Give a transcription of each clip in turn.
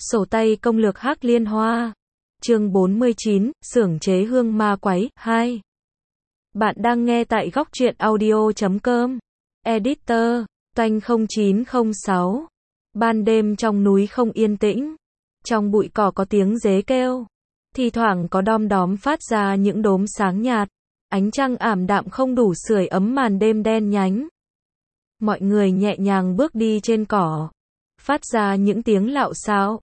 Sổ tay công lược Hắc Liên Hoa. Chương 49, xưởng chế hương ma quái 2. Bạn đang nghe tại góc truyện audio.com. Editor, Toanh 0906. Ban đêm trong núi không yên tĩnh. Trong bụi cỏ có tiếng dế kêu. Thì thoảng có đom đóm phát ra những đốm sáng nhạt. Ánh trăng ảm đạm không đủ sưởi ấm màn đêm đen nhánh. Mọi người nhẹ nhàng bước đi trên cỏ. Phát ra những tiếng lạo xạo.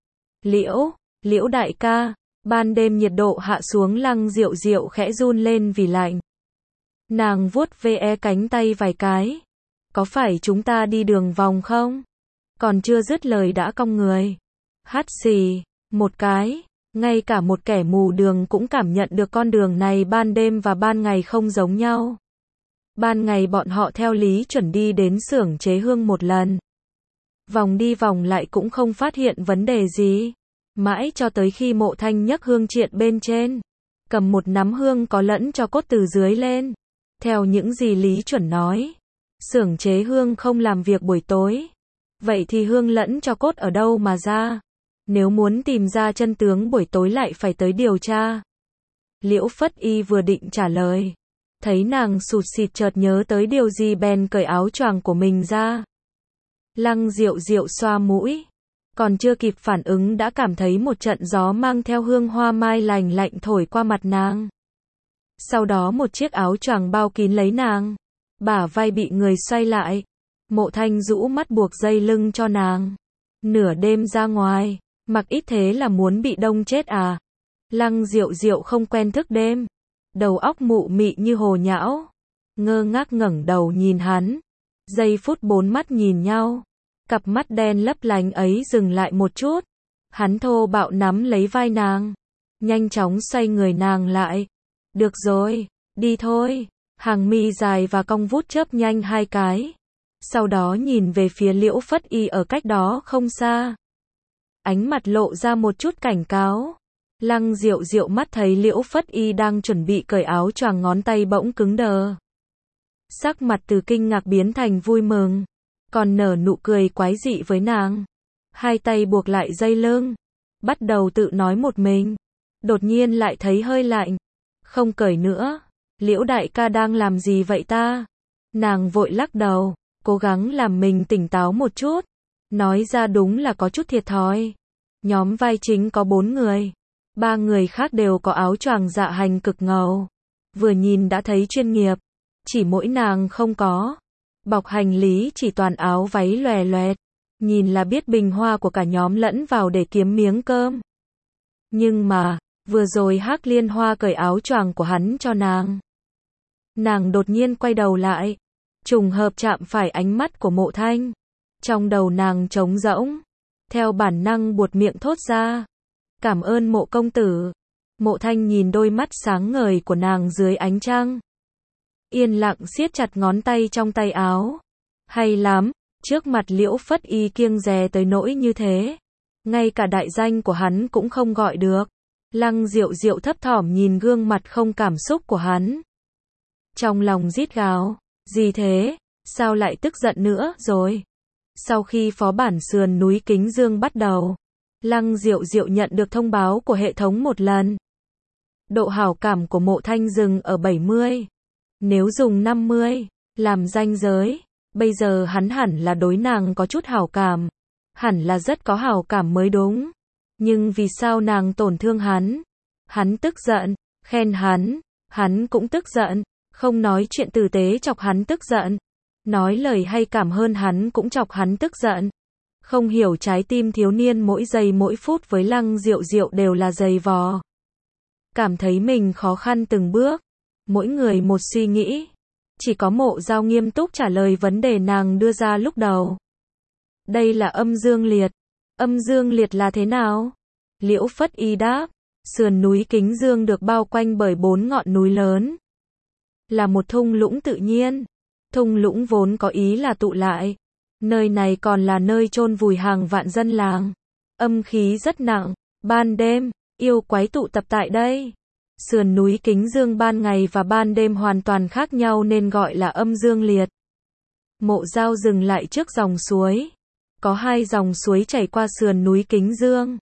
Liễu đại ca. Ban đêm nhiệt độ hạ xuống, Lăng Diệu Diệu khẽ run lên vì lạnh. Nàng vuốt ve cánh tay vài cái. Có phải chúng ta đi đường vòng không? Còn chưa dứt lời đã cong người. Hắt xì, một cái. Ngay cả một kẻ mù đường cũng cảm nhận được con đường này ban đêm và ban ngày không giống nhau. Ban ngày bọn họ theo lý chuẩn đi đến xưởng chế hương một lần. Vòng đi vòng lại cũng không phát hiện vấn đề gì. Mãi cho tới khi Mộ Thanh nhấc hương triện bên trên. Cầm một nắm hương có lẫn cho cốt từ dưới lên. Theo những gì Lý Chuẩn nói. Xưởng chế hương không làm việc buổi tối. Vậy thì hương lẫn cho cốt ở đâu mà ra? Nếu muốn tìm ra chân tướng buổi tối lại phải tới điều tra. Liễu Phất Y vừa định trả lời. Thấy nàng sụt sịt chợt nhớ tới điều gì bèn cởi áo choàng của mình ra. Lăng Diệu Diệu xoa mũi. Còn chưa kịp phản ứng đã cảm thấy một trận gió mang theo hương hoa mai lành lạnh thổi qua mặt nàng. Sau đó một chiếc áo choàng bao kín lấy nàng. Bả vai bị người xoay lại. Mộ Thanh rũ mắt buộc dây lưng cho nàng. Nửa đêm ra ngoài, mặc ít thế là muốn bị đông chết à? Lăng Diệu Diệu không quen thức đêm. Đầu óc mụ mị như hồ nhão. Ngơ ngác ngẩng đầu nhìn hắn. Giây phút bốn mắt nhìn nhau. Cặp mắt đen lấp lánh ấy dừng lại một chút. Hắn thô bạo nắm lấy vai nàng. Nhanh chóng xoay người nàng lại. Được rồi, đi thôi. Hàng mi dài và cong vút chớp nhanh hai cái. Sau đó nhìn về phía Liễu Phất Y ở cách đó không xa. Ánh mặt lộ ra một chút cảnh cáo. Lăng Diệu Diệu mắt thấy Liễu Phất Y đang chuẩn bị cởi áo choàng, ngón tay bỗng cứng đờ. Sắc mặt từ kinh ngạc biến thành vui mừng. Còn nở nụ cười quái dị với nàng. Hai tay buộc lại dây lưng. Bắt đầu tự nói một mình. Đột nhiên lại thấy hơi lạnh. Không cởi nữa. Liễu đại ca đang làm gì vậy ta? Nàng vội lắc đầu. Cố gắng làm mình tỉnh táo một chút. Nói ra đúng là có chút thiệt thòi. Nhóm vai chính có 4 người. 3 người khác đều có áo choàng dạ hành cực ngầu. Vừa nhìn đã thấy chuyên nghiệp. Chỉ mỗi nàng không có. Bọc hành lý chỉ toàn áo váy lòe loẹt. Nhìn là biết bình hoa của cả nhóm lẫn vào để kiếm miếng cơm. Nhưng mà, vừa rồi Hắc Liên Hoa cởi áo choàng của hắn cho nàng. Nàng đột nhiên quay đầu lại. Trùng hợp chạm phải ánh mắt của Mộ Thanh. Trong đầu nàng trống rỗng. Theo bản năng buột miệng thốt ra. Cảm ơn Mộ công tử. Mộ Thanh nhìn đôi mắt sáng ngời của nàng dưới ánh trăng. Yên lặng siết chặt ngón tay trong tay áo. Hay lắm, trước mặt Liễu Phất Y kiêng dè tới nỗi như thế. Ngay cả đại danh của hắn cũng không gọi được. Lăng Diệu Diệu thấp thỏm nhìn gương mặt không cảm xúc của hắn. Trong lòng rít gào, gì thế, sao lại tức giận nữa rồi? Sau khi phó bản sườn núi Kính Dương bắt đầu, Lăng Diệu Diệu nhận được thông báo của hệ thống một lần. Độ hảo cảm của Mộ Thanh dừng ở 70. Nếu dùng 50 làm ranh giới, bây giờ hắn hẳn là đối nàng có chút hảo cảm. Hẳn là rất có hảo cảm mới đúng. Nhưng vì sao nàng tổn thương hắn? Hắn tức giận, khen hắn cũng tức giận. Không nói chuyện tử tế chọc hắn tức giận. Nói lời hay cảm hơn hắn cũng chọc hắn tức giận. Không hiểu trái tim thiếu niên mỗi giây mỗi phút với Lăng Diệu Diệu đều là dày vò. Cảm thấy mình khó khăn từng bước. Mỗi người một suy nghĩ. Chỉ có Mộ Giao nghiêm túc trả lời vấn đề nàng đưa ra lúc đầu. Đây là âm dương liệt. Âm dương liệt là thế nào? Liễu Phất Y đáp. Sườn núi Kính Dương được bao quanh bởi 4 ngọn núi lớn. Là một thung lũng tự nhiên. Thung lũng vốn có ý là tụ lại. Nơi này còn là nơi chôn vùi hàng vạn dân làng. Âm khí rất nặng. Ban đêm, yêu quái tụ tập tại đây. Sườn núi Kính Dương ban ngày và ban đêm hoàn toàn khác nhau nên gọi là âm dương liệt. Mộ Giao dừng lại trước dòng suối. Có 2 dòng suối chảy qua sườn núi Kính Dương.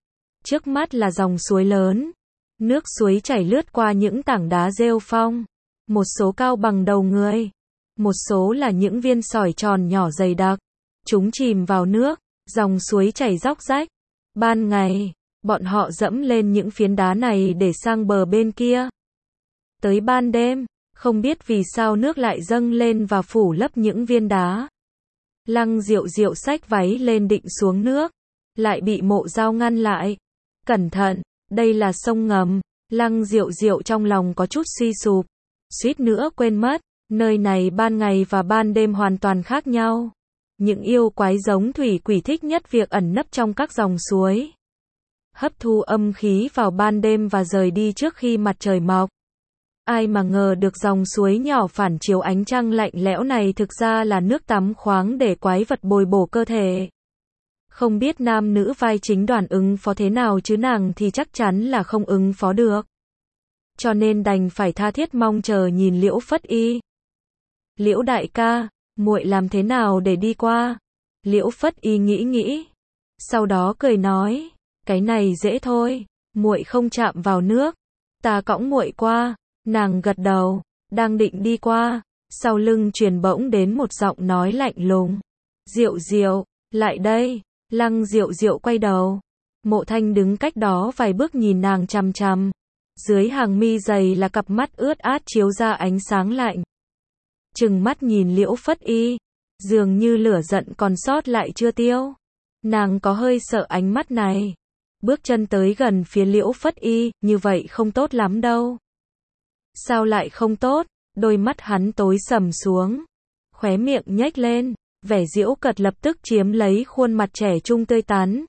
Trước mắt là dòng suối lớn. Nước suối chảy lướt qua những tảng đá rêu phong. Một số cao bằng đầu người. Một số là những viên sỏi tròn nhỏ dày đặc. Chúng chìm vào nước, dòng suối chảy róc rách. Ban ngày, bọn họ dẫm lên những phiến đá này để sang bờ bên kia. Tới ban đêm, không biết vì sao nước lại dâng lên và phủ lấp những viên đá. Lăng Diệu Diệu xách váy lên định xuống nước, lại bị Mộ Dao ngăn lại. Cẩn thận, đây là sông ngầm. Lăng Diệu Diệu trong lòng có chút suy sụp, suýt nữa quên mất, nơi này ban ngày và ban đêm hoàn toàn khác nhau. Những yêu quái giống thủy quỷ thích nhất việc ẩn nấp trong các dòng suối, hấp thu âm khí vào ban đêm và rời đi trước khi mặt trời mọc. Ai mà ngờ được dòng suối nhỏ phản chiếu ánh trăng lạnh lẽo này thực ra là nước tắm khoáng để quái vật bồi bổ cơ thể. Không biết nam nữ vai chính đoàn ứng phó thế nào chứ nàng thì chắc chắn là không ứng phó được. Cho nên đành phải tha thiết mong chờ nhìn Liễu Phất Y. Liễu đại ca, muội làm thế nào để đi qua? Liễu Phất Y nghĩ nghĩ, sau đó cười nói, cái này dễ thôi, muội không chạm vào nước, ta cõng muội qua. Nàng gật đầu, đang định đi qua, sau lưng truyền bỗng đến một giọng nói lạnh lùng. Diệu Diệu, lại đây. Lăng Diệu Diệu quay đầu. Mộ Thanh đứng cách đó vài bước nhìn nàng chằm chằm. Dưới hàng mi dày là cặp mắt ướt át chiếu ra ánh sáng lạnh. Trừng mắt nhìn Liễu Phất Y, dường như lửa giận còn sót lại chưa tiêu. Nàng có hơi sợ ánh mắt này. Bước chân tới gần phía Liễu Phất Y, như vậy không tốt lắm đâu. Sao lại không tốt? Đôi mắt hắn tối sầm xuống, khóe miệng nhếch lên, vẻ giễu cợt lập tức chiếm lấy khuôn mặt trẻ trung tươi tắn.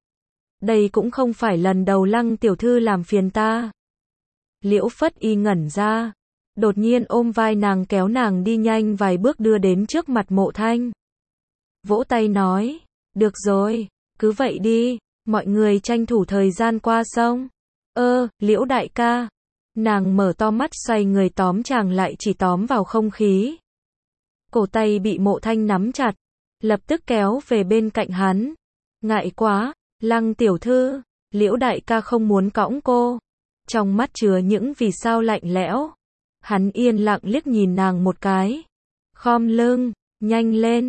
Đây cũng không phải lần đầu Lăng tiểu thư làm phiền ta. Liễu Phất Y ngẩn ra, đột nhiên ôm vai nàng kéo nàng đi nhanh vài bước đưa đến trước mặt Mộ Thanh. Vỗ tay nói, được rồi, cứ vậy đi, mọi người tranh thủ thời gian qua sông. Liễu đại ca. Nàng mở to mắt xoay người tóm chàng lại chỉ tóm vào không khí. Cổ tay bị Mộ Thanh nắm chặt, lập tức kéo về bên cạnh hắn. Ngại quá, Lăng tiểu thư, Liễu đại ca không muốn cõng cô. Trong mắt chứa những vì sao lạnh lẽo. Hắn yên lặng liếc nhìn nàng một cái. Khom lưng, nhanh lên,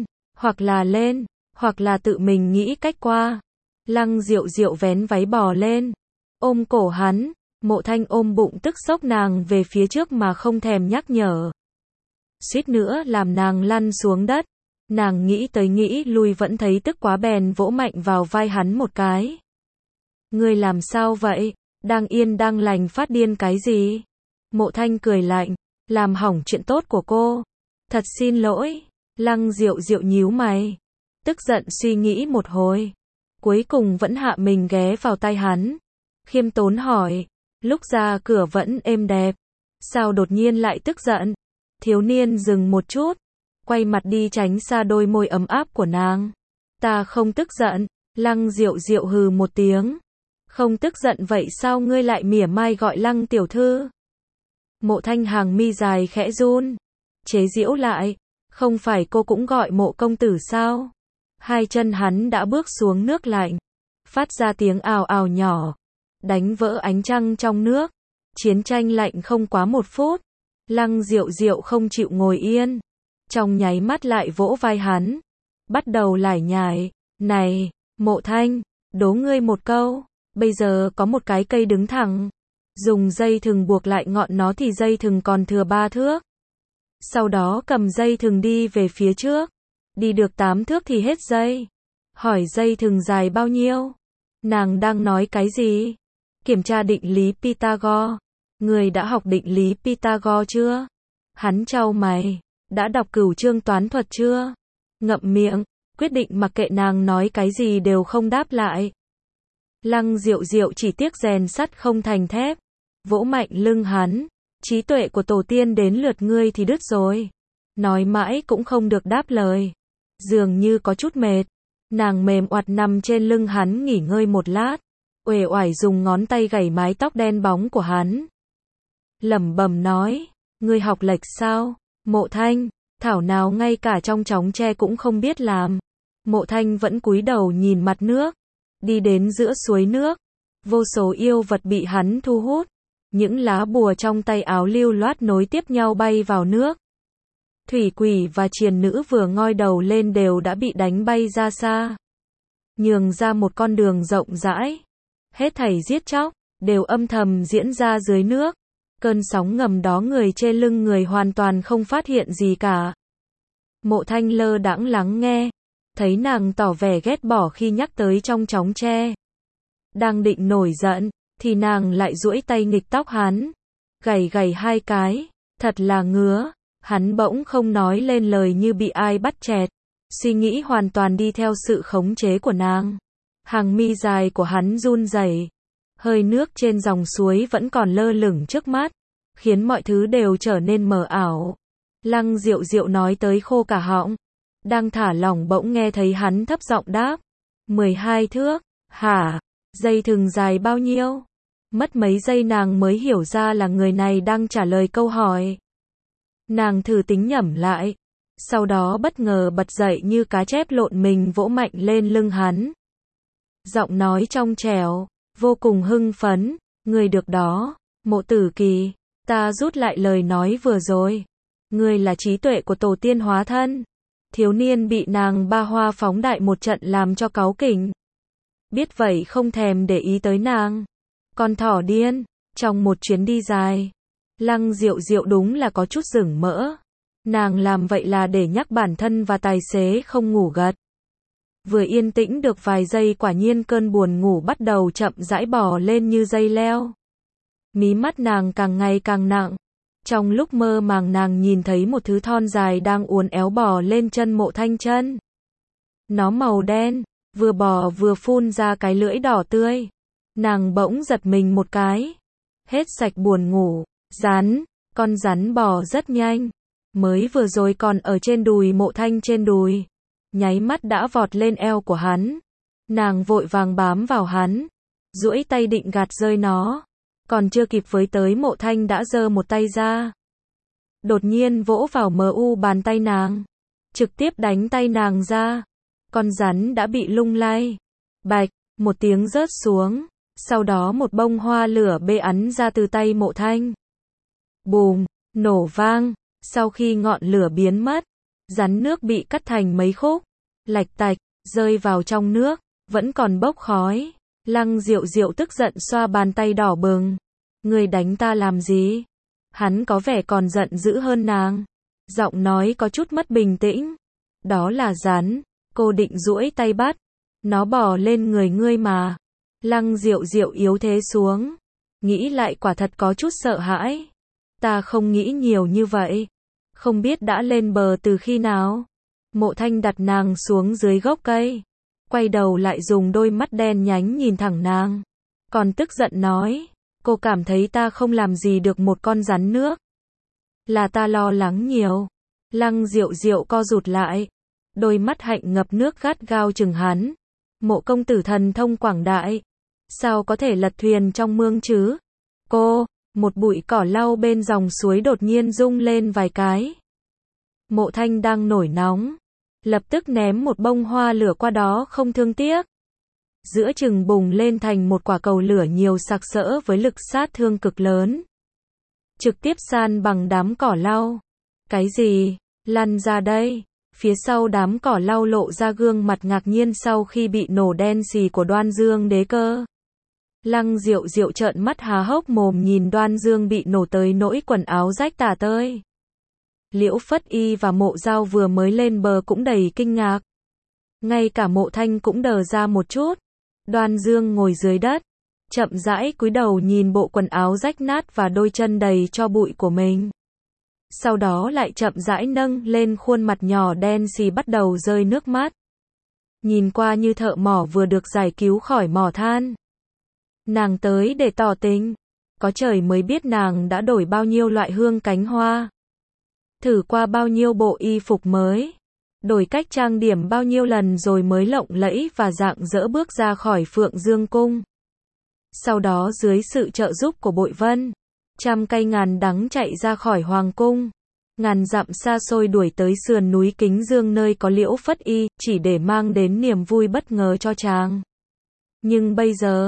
hoặc là tự mình nghĩ cách qua. Lăng Diệu Diệu vén váy bò lên, ôm cổ hắn. Mộ Thanh ôm bụng tức xốc nàng về phía trước mà không thèm nhắc nhở. Suýt nữa làm nàng lăn xuống đất. Nàng nghĩ tới nghĩ lui vẫn thấy tức quá bèn vỗ mạnh vào vai hắn một cái. Ngươi làm sao vậy? Đang yên đang lành phát điên cái gì? Mộ Thanh cười lạnh, làm hỏng chuyện tốt của cô. Thật xin lỗi. Lăng Diệu Diệu nhíu mày, tức giận suy nghĩ một hồi, cuối cùng vẫn hạ mình ghé vào tai hắn, khiêm tốn hỏi. Lúc ra cửa vẫn êm đẹp, sao đột nhiên lại tức giận? Thiếu niên dừng một chút, quay mặt đi tránh xa đôi môi ấm áp của nàng. Ta không tức giận. Lăng Diệu Diệu hừ một tiếng. Không tức giận vậy sao ngươi lại mỉa mai gọi Lăng tiểu thư? Mộ Thanh hàng mi dài khẽ run, chế giễu lại, không phải cô cũng gọi Mộ công tử sao? Hai chân hắn đã bước xuống nước lạnh, phát ra tiếng ào ào nhỏ, đánh vỡ ánh trăng trong nước. Chiến tranh lạnh không quá 1 phút. Lăng Diệu Diệu không chịu ngồi yên, trong nháy mắt lại vỗ vai hắn, bắt đầu lải nhải. Này, Mộ Thanh, đố ngươi một câu, bây giờ có một cái cây đứng thẳng, dùng dây thừng buộc lại ngọn nó thì dây thừng còn thừa 3 thước. Sau đó cầm dây thừng đi về phía trước, đi được 8 thước thì hết dây. Hỏi dây thừng dài bao nhiêu? Nàng đang nói cái gì? Kiểm tra định lý Pythagore. Người đã học định lý Pythagore chưa? Hắn chau mày. Đã đọc Cửu chương toán thuật chưa? Ngậm miệng, quyết định mặc kệ nàng nói cái gì đều không đáp lại. Lăng Diệu Diệu chỉ tiếc rèn sắt không thành thép, vỗ mạnh lưng hắn. Trí tuệ của tổ tiên đến lượt ngươi thì đứt rồi. Nói mãi cũng không được đáp lời. Dường như có chút mệt, nàng mềm oặt nằm trên lưng hắn nghỉ ngơi một lát, uể oải dùng ngón tay gảy mái tóc đen bóng của hắn. Lẩm bẩm nói, ngươi học lệch sao? Mộ Thanh, thảo nào ngay cả trong chóng tre cũng không biết làm. Mộ Thanh vẫn cúi đầu nhìn mặt nước, đi đến giữa suối nước, Vô số yêu vật bị hắn thu hút. Những lá bùa trong tay áo lưu loát nối tiếp nhau bay vào nước. Thủy quỷ và triền nữ vừa ngoi đầu lên đều đã bị đánh bay ra xa. Nhường ra một con đường rộng rãi. Hết thảy giết chóc, đều âm thầm diễn ra dưới nước. Cơn sóng ngầm đó người trên lưng người hoàn toàn không phát hiện gì cả. Mộ Thanh lơ đãng lắng nghe. Thấy nàng tỏ vẻ ghét bỏ khi nhắc tới trong chóng tre. Đang định nổi giận, thì nàng lại duỗi tay nghịch tóc hắn. Gảy gảy hai cái, thật là ngứa. Hắn bỗng không nói lên lời như bị ai bắt chẹt. Suy nghĩ hoàn toàn đi theo sự khống chế của nàng. Hàng mi dài của hắn run rẩy. Hơi nước trên dòng suối vẫn còn lơ lửng trước mắt, khiến mọi thứ đều trở nên mờ ảo. Lăng Diệu Diệu nói tới khô cả họng. Đang thả lỏng bỗng nghe thấy hắn thấp giọng đáp. 12 thước, hả? Dây thừng dài bao nhiêu? Mất mấy giây nàng mới hiểu ra là người này đang trả lời câu hỏi. Nàng thử tính nhẩm lại. Sau đó bất ngờ bật dậy như cá chép lộn mình vỗ mạnh lên lưng hắn. Giọng nói trong trẻo, vô cùng hưng phấn. Người được đó, Mộ Tử Kỳ. Ta rút lại lời nói vừa rồi. Người là trí tuệ của tổ tiên hóa thân. Thiếu niên bị nàng ba hoa phóng đại một trận làm cho cáu kỉnh. Biết vậy không thèm để ý tới nàng. Con thỏ điên, trong một chuyến đi dài. Lăng Diệu Diệu đúng là có chút rửng mỡ. Nàng làm vậy là để nhắc bản thân và tài xế không ngủ gật. Vừa yên tĩnh được vài giây quả nhiên cơn buồn ngủ bắt đầu chậm rãi bò lên như dây leo. Mí mắt nàng càng ngày càng nặng. Trong lúc mơ màng nàng nhìn thấy một thứ thon dài đang uốn éo bò lên chân Mộ Thanh chân. Nó màu đen, vừa bò vừa phun ra cái lưỡi đỏ tươi. Nàng bỗng giật mình một cái. Hết sạch buồn ngủ. Rắn, con rắn bò rất nhanh. Mới vừa rồi còn ở trên đùi Mộ Thanh trên đùi. Nháy mắt đã vọt lên eo của hắn. Nàng vội vàng bám vào hắn. Duỗi tay định gạt rơi nó. Còn chưa kịp với tới Mộ Thanh đã giơ một tay ra. Đột nhiên vỗ vào bàn tay nàng. Trực tiếp đánh tay nàng ra. Con rắn đã bị lung lay. Bạch, một tiếng rớt xuống. Sau đó một bông hoa lửa bê ắn ra từ tay Mộ Thanh. Bùm, nổ vang. Sau khi ngọn lửa biến mất, rắn nước bị cắt thành mấy khúc. Lạch tạch, rơi vào trong nước. Vẫn còn bốc khói. Lăng Diệu Diệu tức giận xoa bàn tay đỏ bừng. Người đánh ta làm gì? Hắn có vẻ còn giận dữ hơn nàng. Giọng nói có chút mất bình tĩnh. Đó là rắn. Cô định duỗi tay bắt. Nó bò lên người ngươi mà. Lăng Diệu Diệu yếu thế xuống. Nghĩ lại quả thật có chút sợ hãi. Ta không nghĩ nhiều như vậy. Không biết đã lên bờ từ khi nào. Mộ Thanh đặt nàng xuống dưới gốc cây. Quay đầu lại dùng đôi mắt đen nhánh nhìn thẳng nàng. Còn tức giận nói. Cô cảm thấy ta không làm gì được một con rắn nước. Là ta lo lắng nhiều. Lăng Diệu Diệu co rụt lại. Đôi mắt hạnh ngập nước gắt gao chừng hắn. Mộ công tử thần thông quảng đại. Sao có thể lật thuyền trong mương chứ? Cô, một bụi cỏ lau bên dòng suối đột nhiên rung lên vài cái. Mộ Thanh đang nổi nóng. Lập tức ném một bông hoa lửa qua đó không thương tiếc. Giữa chừng bùng lên thành một quả cầu lửa nhiều sặc sỡ với lực sát thương cực lớn. Trực tiếp san bằng đám cỏ lau. Cái gì? Lăn ra đây. Phía sau đám cỏ lau lộ ra gương mặt ngạc nhiên sau khi bị nổ đen xì của Đoan Dương Đế Cơ. Lăng Diệu Diệu trợn mắt há hốc mồm nhìn Đoan Dương bị nổ tới nỗi quần áo rách tả tơi. Liễu Phất Y và Mộ Giao vừa mới lên bờ cũng đầy kinh ngạc. Ngay cả Mộ Thanh cũng đờ ra một chút. Đoan Dương ngồi dưới đất, chậm rãi cúi đầu nhìn bộ quần áo rách nát và đôi chân đầy tro bụi của mình. Sau đó lại chậm rãi nâng lên khuôn mặt nhỏ đen xì bắt đầu rơi nước mắt. Nhìn qua như thợ mỏ vừa được giải cứu khỏi mỏ than. Nàng tới để tỏ tình. Có trời mới biết nàng đã đổi bao nhiêu loại hương cánh hoa. Thử qua bao nhiêu bộ y phục mới. Đổi cách trang điểm bao nhiêu lần rồi mới lộng lẫy và rạng rỡ bước ra khỏi Phượng Dương Cung. Sau đó dưới sự trợ giúp của Bội Vân, trăm cây ngàn đắng chạy ra khỏi Hoàng Cung. Ngàn dặm xa xôi đuổi tới sườn núi Kính Dương nơi có Liễu Phất Y, chỉ để mang đến niềm vui bất ngờ cho chàng. Nhưng bây giờ,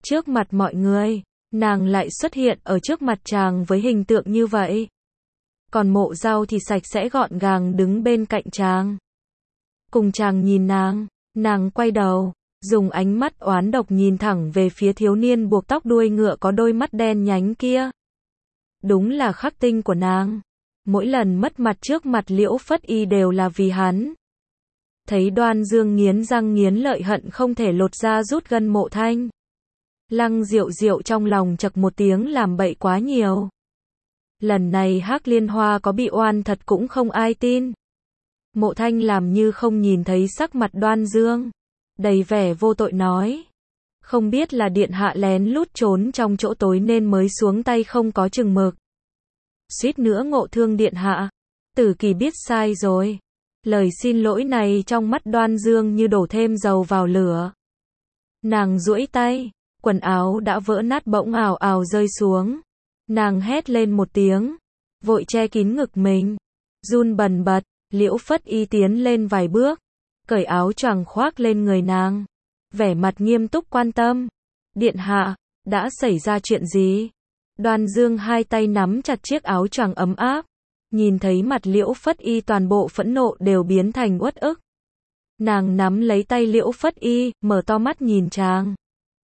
Trước mặt mọi người, nàng lại xuất hiện ở trước mặt chàng với hình tượng như vậy. Còn Mộ Dao thì sạch sẽ gọn gàng đứng bên cạnh chàng. Cùng chàng nhìn nàng quay đầu, dùng ánh mắt oán độc nhìn thẳng về phía thiếu niên buộc tóc đuôi ngựa có đôi mắt đen nhánh kia. Đúng là khắc tinh của nàng. Mỗi lần mất mặt trước mặt Liễu Phất Y đều là vì hắn. Thấy Đoan Dương nghiến răng nghiến lợi hận không thể lột da rút gân Mộ Thanh. Lăng Diệu Diệu trong lòng chậc một tiếng làm bậy quá nhiều. Lần này Hắc Liên Hoa có bị oan thật cũng không ai tin. Mộ Thanh làm như không nhìn thấy sắc mặt Đoan Dương. Đầy vẻ vô tội nói. Không biết là điện hạ lén lút trốn trong chỗ tối nên mới xuống tay không có chừng mực. Suýt nữa ngộ thương điện hạ. Tử Kỳ biết sai rồi. Lời xin lỗi này trong mắt Đoan Dương như đổ thêm dầu vào lửa. Nàng duỗi tay, quần áo đã vỡ nát bỗng ào ào rơi xuống. Nàng hét lên một tiếng, vội che kín ngực mình. Run bần bật, Liễu Phất Y tiến lên vài bước, cởi áo choàng khoác lên người nàng. Vẻ mặt nghiêm túc quan tâm. Điện hạ, đã xảy ra chuyện gì? Đoan Dương hai tay nắm chặt chiếc áo choàng ấm áp. Nhìn thấy mặt Liễu Phất Y toàn bộ phẫn nộ đều biến thành uất ức. Nàng nắm lấy tay Liễu Phất Y, mở to mắt nhìn chàng.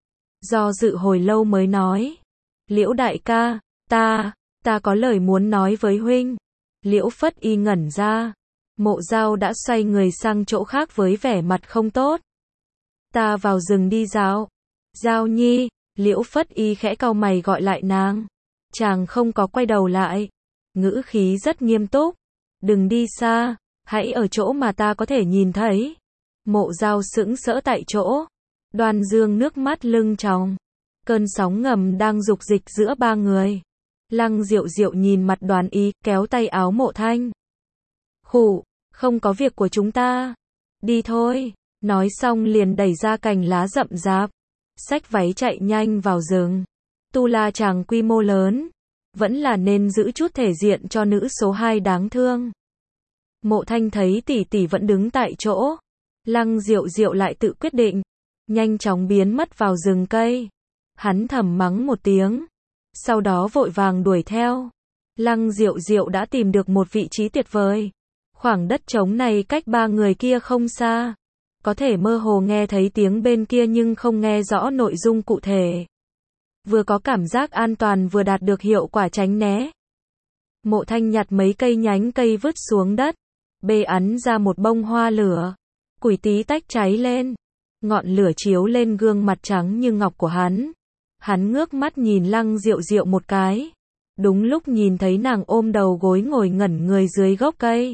Do dự hồi lâu mới nói. Liễu đại ca, ta có lời muốn nói với huynh. Liễu Phất Y ngẩn ra. Mộ Dao đã xoay người sang chỗ khác với vẻ mặt không tốt. Ta vào rừng đi dạo. Dao nhi, Liễu Phất Y khẽ cau mày gọi lại nàng. Chàng không có quay đầu lại. Ngữ khí rất nghiêm túc. Đừng đi xa, hãy ở chỗ mà ta có thể nhìn thấy. Mộ Dao sững sỡ tại chỗ. Đoan Dương nước mắt lưng tròng. Cơn sóng ngầm đang dục dịch giữa ba người. Lăng Diệu Diệu nhìn mặt Đoàn Ý, kéo tay áo Mộ Thanh. Khụ, không có việc của chúng ta. Đi thôi. Nói xong liền đẩy ra cành lá rậm rạp. Xách váy chạy nhanh vào rừng. Tu La Tràng quy mô lớn. Vẫn là nên giữ chút thể diện cho nữ số 2 đáng thương. Mộ Thanh thấy tỷ tỷ vẫn đứng tại chỗ. Lăng Diệu Diệu lại tự quyết định. Nhanh chóng biến mất vào rừng cây. Hắn thầm mắng một tiếng. Sau đó vội vàng đuổi theo. Lăng Diệu Diệu đã tìm được một vị trí tuyệt vời. Khoảng đất trống này cách ba người kia không xa. Có thể mơ hồ nghe thấy tiếng bên kia nhưng không nghe rõ nội dung cụ thể. Vừa có cảm giác an toàn vừa đạt được hiệu quả tránh né. Mộ Thanh nhặt mấy cây nhánh cây vứt xuống đất. Bê ấn ra một bông hoa lửa. Củi tí tách cháy lên. Ngọn lửa chiếu lên gương mặt trắng như ngọc của hắn. Hắn ngước mắt nhìn Lăng Diệu Diệu một cái. Đúng lúc nhìn thấy nàng ôm đầu gối ngồi ngẩn người dưới gốc cây.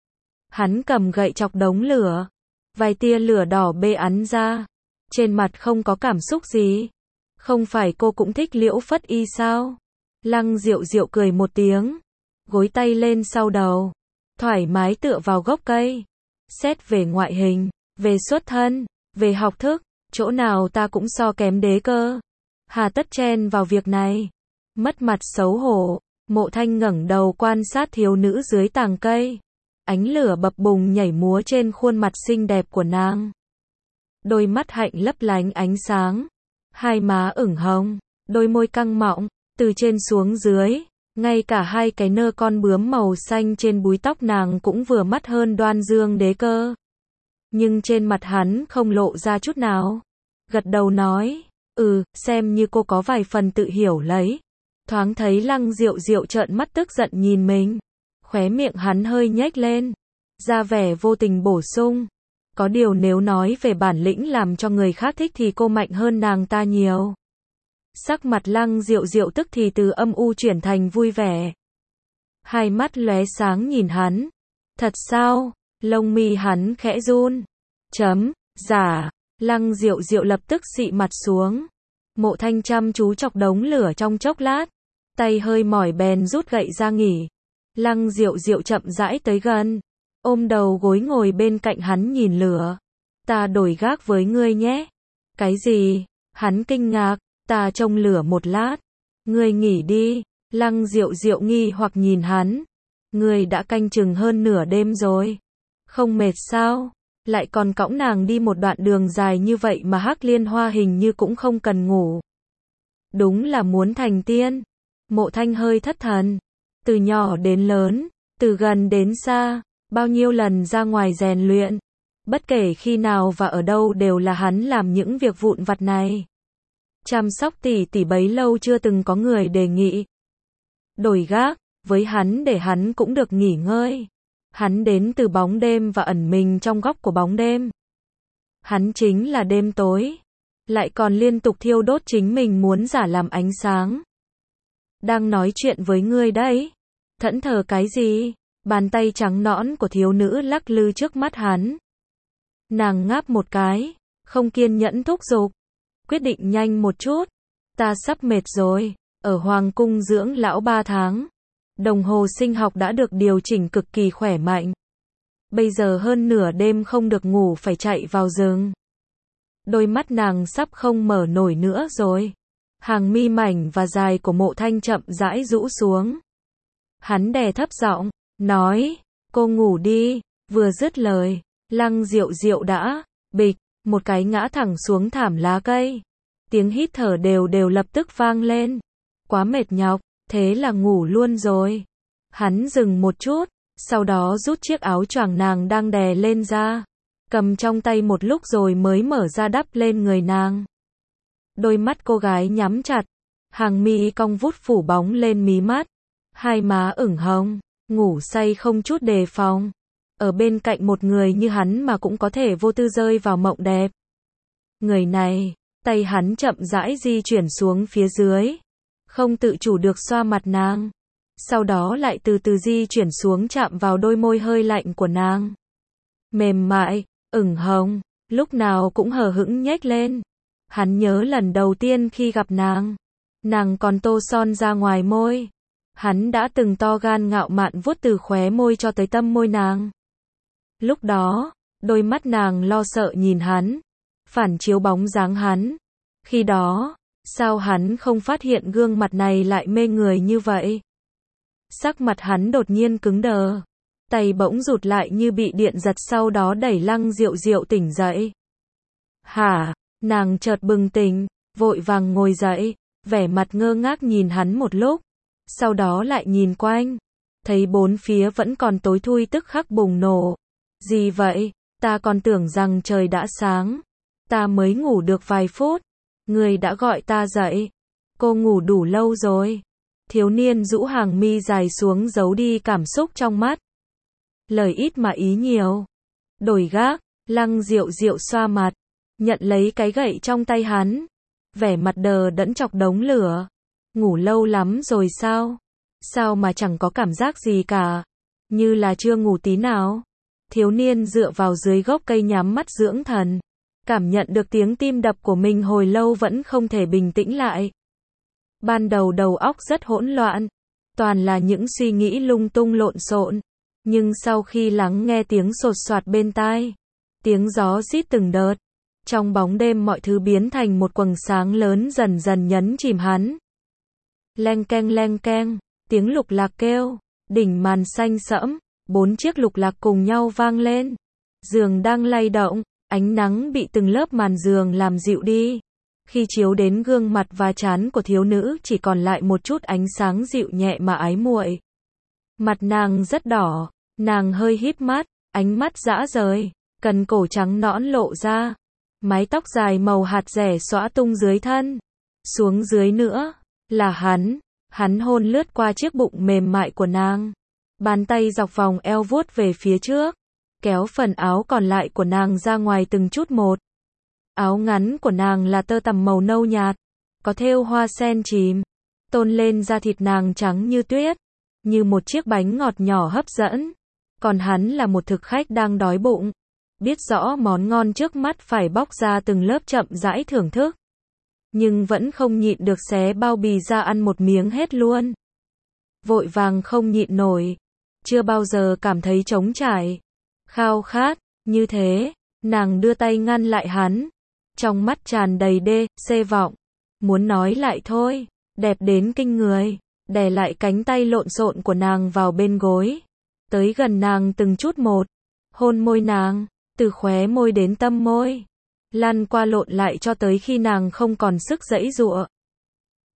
Hắn cầm gậy chọc đống lửa. Vài tia lửa đỏ bê ấn ra. Trên mặt không có cảm xúc gì. Không phải cô cũng thích Liễu Phất Y sao? Lăng Diệu Diệu cười một tiếng. Gối tay lên sau đầu. Thoải mái tựa vào gốc cây. Xét về ngoại hình, về xuất thân, về học thức, chỗ nào ta cũng so kém đế cơ. Hà tất chen vào việc này. Mất mặt xấu hổ. Mộ Thanh ngẩng đầu quan sát thiếu nữ dưới tàng cây. Ánh lửa bập bùng nhảy múa trên khuôn mặt xinh đẹp của nàng. Đôi mắt hạnh lấp lánh ánh sáng. Hai má ửng hồng, đôi môi căng mọng, từ trên xuống dưới, ngay cả hai cái nơ con bướm màu xanh trên búi tóc nàng cũng vừa mắt hơn Đoan Dương đế cơ. Nhưng trên mặt hắn không lộ ra chút nào. Gật đầu nói, xem như cô có vài phần tự hiểu lấy. Thoáng thấy Lăng Diệu Diệu trợn mắt tức giận nhìn mình. Khóe miệng hắn hơi nhếch lên, ra vẻ vô tình bổ sung. Có điều nếu nói về bản lĩnh làm cho người khác thích thì cô mạnh hơn nàng ta nhiều. Sắc mặt Lăng Diệu Diệu tức thì từ âm u chuyển thành vui vẻ. Hai mắt lóe sáng nhìn hắn. Thật sao? Lông mi hắn khẽ run. Giả. Lăng Diệu Diệu lập tức xị mặt xuống. Mộ Thanh chăm chú chọc đống lửa trong chốc lát. Tay hơi mỏi bèn rút gậy ra nghỉ. Lăng Diệu Diệu chậm rãi tới gần. Ôm đầu gối ngồi bên cạnh hắn nhìn lửa. Ta đổi gác với ngươi nhé. Cái gì? Hắn kinh ngạc. Ta trông lửa một lát. Ngươi nghỉ đi. Lăng Diệu Diệu nghi hoặc nhìn hắn. Ngươi đã canh chừng hơn nửa đêm rồi. Không mệt sao? Lại còn cõng nàng đi một đoạn đường dài như vậy mà Hắc Liên Hoa hình như cũng không cần ngủ. đúng là muốn thành tiên. Mộ Thanh hơi thất thần. Từ nhỏ đến lớn, từ gần đến xa, bao nhiêu lần ra ngoài rèn luyện. Bất kể khi nào và ở đâu đều là hắn làm những việc vụn vặt này. Chăm sóc tỷ tỷ bấy lâu chưa từng có người đề nghị đổi gác, với hắn để hắn cũng được nghỉ ngơi. Hắn đến từ bóng đêm và ẩn mình trong góc của bóng đêm. Hắn chính là đêm tối, lại còn liên tục thiêu đốt chính mình muốn giả làm ánh sáng. Đang nói chuyện với ngươi đấy. Thẫn thờ cái gì? Bàn tay trắng nõn của thiếu nữ lắc lư trước mắt hắn. Nàng ngáp một cái, không kiên nhẫn thúc giục. Quyết định nhanh một chút. Ta sắp mệt rồi. Ở Hoàng cung dưỡng lão 3 tháng. Đồng hồ sinh học đã được điều chỉnh cực kỳ khỏe mạnh. Bây giờ hơn nửa đêm không được ngủ phải chạy vào rừng. Đôi mắt nàng sắp không mở nổi nữa rồi. Hàng mi mảnh và dài của Mộ Thanh chậm rãi rũ xuống. Hắn đè thấp giọng, nói, cô ngủ đi. Vừa dứt lời, Lăng Diệu Diệu đã, bịch, một cái ngã thẳng xuống thảm lá cây. Tiếng hít thở đều đều lập tức vang lên. Quá mệt nhọc, thế là ngủ luôn rồi. Hắn dừng một chút, sau đó rút chiếc áo choàng nàng đang đè lên ra. Cầm trong tay một lúc rồi mới mở ra đắp lên người nàng. Đôi mắt cô gái nhắm chặt, hàng mi cong vút phủ bóng lên mí mắt. Hai má ửng hồng, ngủ say không chút đề phòng. Ở bên cạnh một người như hắn mà cũng có thể vô tư rơi vào mộng đẹp. Người này, tay hắn chậm rãi di chuyển xuống phía dưới. Không tự chủ được xoa mặt nàng. Sau đó lại từ từ di chuyển xuống chạm vào đôi môi hơi lạnh của nàng. Mềm mại, ửng hồng, lúc nào cũng hờ hững nhếch lên. Hắn nhớ lần đầu tiên khi gặp nàng. Nàng còn tô son ra ngoài môi. Hắn đã từng to gan ngạo mạn vuốt từ khóe môi cho tới tâm môi nàng. Lúc đó, đôi mắt nàng lo sợ nhìn hắn. Phản chiếu bóng dáng hắn. Khi đó, sao hắn không phát hiện gương mặt này lại mê người như vậy? Sắc mặt hắn đột nhiên cứng đờ. Tay bỗng rụt lại như bị điện giật, sau đó đẩy Lăng Diệu Diệu tỉnh dậy. Hả? Nàng chợt bừng tỉnh, vội vàng ngồi dậy, vẻ mặt ngơ ngác nhìn hắn một lúc. Sau đó lại nhìn quanh. Thấy bốn phía vẫn còn tối thui tức khắc bùng nổ. Gì vậy? Ta còn tưởng rằng trời đã sáng. Ta mới ngủ được vài phút. Người đã gọi ta dậy. Cô ngủ đủ lâu rồi. Thiếu niên rũ hàng mi dài xuống giấu đi cảm xúc trong mắt. Lời ít mà ý nhiều. Đổi gác, Lăng Diệu Diệu xoa mặt. Nhận lấy cái gậy trong tay hắn. Vẻ mặt đờ đẫn chọc đống lửa. Ngủ lâu lắm rồi sao? Sao mà chẳng có cảm giác gì cả? Như là chưa ngủ tí nào. Thiếu niên dựa vào dưới gốc cây nhắm mắt dưỡng thần. Cảm nhận được tiếng tim đập của mình hồi lâu vẫn không thể bình tĩnh lại. Ban đầu đầu óc rất hỗn loạn. Toàn là những suy nghĩ lung tung lộn xộn. Nhưng sau khi lắng nghe tiếng sột soạt bên tai. Tiếng gió rít từng đợt. Trong bóng đêm mọi thứ biến thành một quầng sáng lớn dần dần nhấn chìm hắn. Leng keng, tiếng lục lạc kêu. Đỉnh màn xanh sẫm. 4 chiếc lục lạc cùng nhau vang lên. Giường đang lay động. Ánh nắng bị từng lớp màn giường làm dịu đi. Khi chiếu đến gương mặt và trán của thiếu nữ chỉ còn lại một chút ánh sáng dịu nhẹ mà ái muội. Mặt nàng rất đỏ, nàng hơi híp mắt, ánh mắt dã rời, cần cổ trắng nõn lộ ra. Mái tóc dài màu hạt rẻ xõa tung dưới thân. Xuống dưới nữa, là hắn hôn lướt qua chiếc bụng mềm mại của nàng. Bàn tay dọc vòng eo vuốt về phía trước. Kéo phần áo còn lại của nàng ra ngoài từng chút một. Áo ngắn của nàng là tơ tằm màu nâu nhạt, có thêu hoa sen chìm, tôn lên da thịt nàng trắng như tuyết, như một chiếc bánh ngọt nhỏ hấp dẫn. Còn hắn là một thực khách đang đói bụng, biết rõ món ngon trước mắt phải bóc ra từng lớp chậm rãi thưởng thức. Nhưng vẫn không nhịn được xé bao bì ra ăn một miếng hết luôn. Vội vàng không nhịn nổi, chưa bao giờ cảm thấy trống trải, khao khát, như thế. Nàng đưa tay ngăn lại hắn. Trong mắt tràn đầy xê vọng. Muốn nói lại thôi. Đẹp đến kinh người. Đè lại cánh tay lộn xộn của nàng vào bên gối. Tới gần nàng từng chút một. Hôn môi nàng. Từ khóe môi đến tâm môi. Lăn qua lộn lại cho tới khi nàng không còn sức giãy giụa.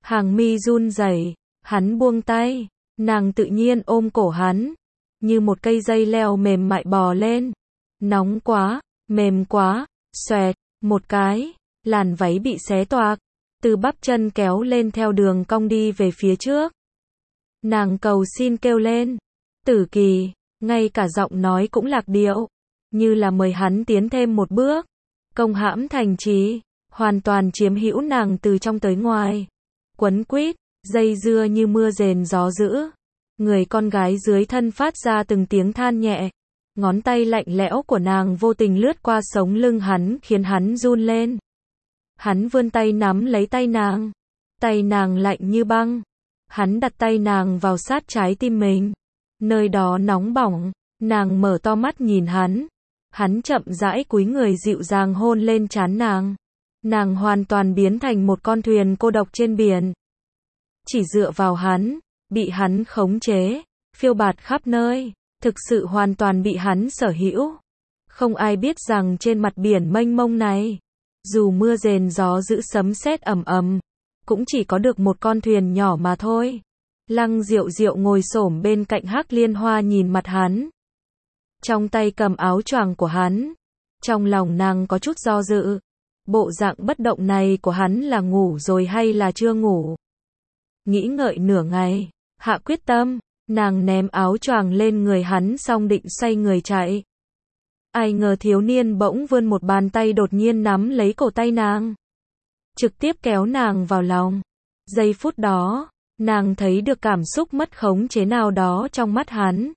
Hàng mi run rẩy, hắn buông tay, nàng tự nhiên ôm cổ hắn, như một cây dây leo mềm mại bò lên. Nóng quá, mềm quá, xoẹt, một cái, làn váy bị xé toạc, từ bắp chân kéo lên theo đường cong đi về phía trước. Nàng cầu xin kêu lên, Tử Kỳ, ngay cả giọng nói cũng lạc điệu, như là mời hắn tiến thêm một bước. Công hãm thành trì, hoàn toàn chiếm hữu nàng từ trong tới ngoài. Quấn quýt, dây dưa như mưa rền gió dữ. Người con gái dưới thân phát ra từng tiếng than nhẹ. Ngón tay lạnh lẽo của nàng vô tình lướt qua sống lưng hắn khiến hắn run lên. Hắn vươn tay nắm lấy tay nàng. Tay nàng lạnh như băng. Hắn đặt tay nàng vào sát trái tim mình. Nơi đó nóng bỏng, nàng mở to mắt nhìn hắn. Hắn chậm rãi cúi người dịu dàng hôn lên trán nàng. Nàng hoàn toàn biến thành một con thuyền cô độc trên biển. Chỉ dựa vào hắn, bị hắn khống chế, phiêu bạt khắp nơi, thực sự hoàn toàn bị hắn sở hữu. Không ai biết rằng trên mặt biển mênh mông này, dù mưa rền gió dữ sấm sét ầm ầm, cũng chỉ có được một con thuyền nhỏ mà thôi. Lăng Diệu Diệu ngồi xổm bên cạnh Hắc Liên Hoa nhìn mặt hắn. Trong tay cầm áo choàng của hắn. Trong lòng nàng có chút do dự. Bộ dạng bất động này của hắn là ngủ rồi hay là chưa ngủ? Nghĩ ngợi nửa ngày, hạ quyết tâm, nàng ném áo choàng lên người hắn xong định xoay người chạy. Ai ngờ thiếu niên bỗng vươn một bàn tay đột nhiên nắm lấy cổ tay nàng. Trực tiếp kéo nàng vào lòng. Giây phút đó, nàng thấy được cảm xúc mất khống chế nào đó trong mắt hắn.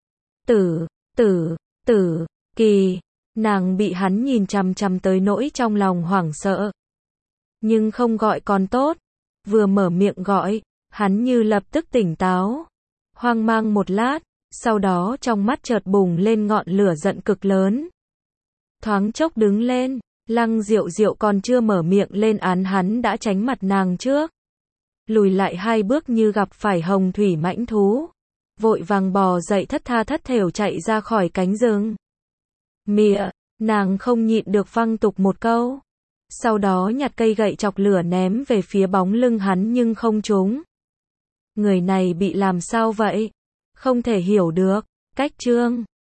Tử Kỳ, nàng bị hắn nhìn chằm chằm tới nỗi trong lòng hoảng sợ. Nhưng không gọi còn tốt, vừa mở miệng gọi, hắn như lập tức tỉnh táo. Hoang mang một lát, sau đó trong mắt chợt bùng lên ngọn lửa giận cực lớn. Thoáng chốc đứng lên, Lăng Diệu Diệu còn chưa mở miệng lên án hắn đã tránh mặt nàng trước. Lùi lại 2 bước như gặp phải hồng thủy mãnh thú. Vội vàng bò dậy thất tha thất thểu chạy ra khỏi cánh rừng. Mịa, nàng không nhịn được văng tục một câu. Sau đó nhặt cây gậy chọc lửa ném về phía bóng lưng hắn nhưng không trúng. Người này bị làm sao vậy? Không thể hiểu được. Cách chương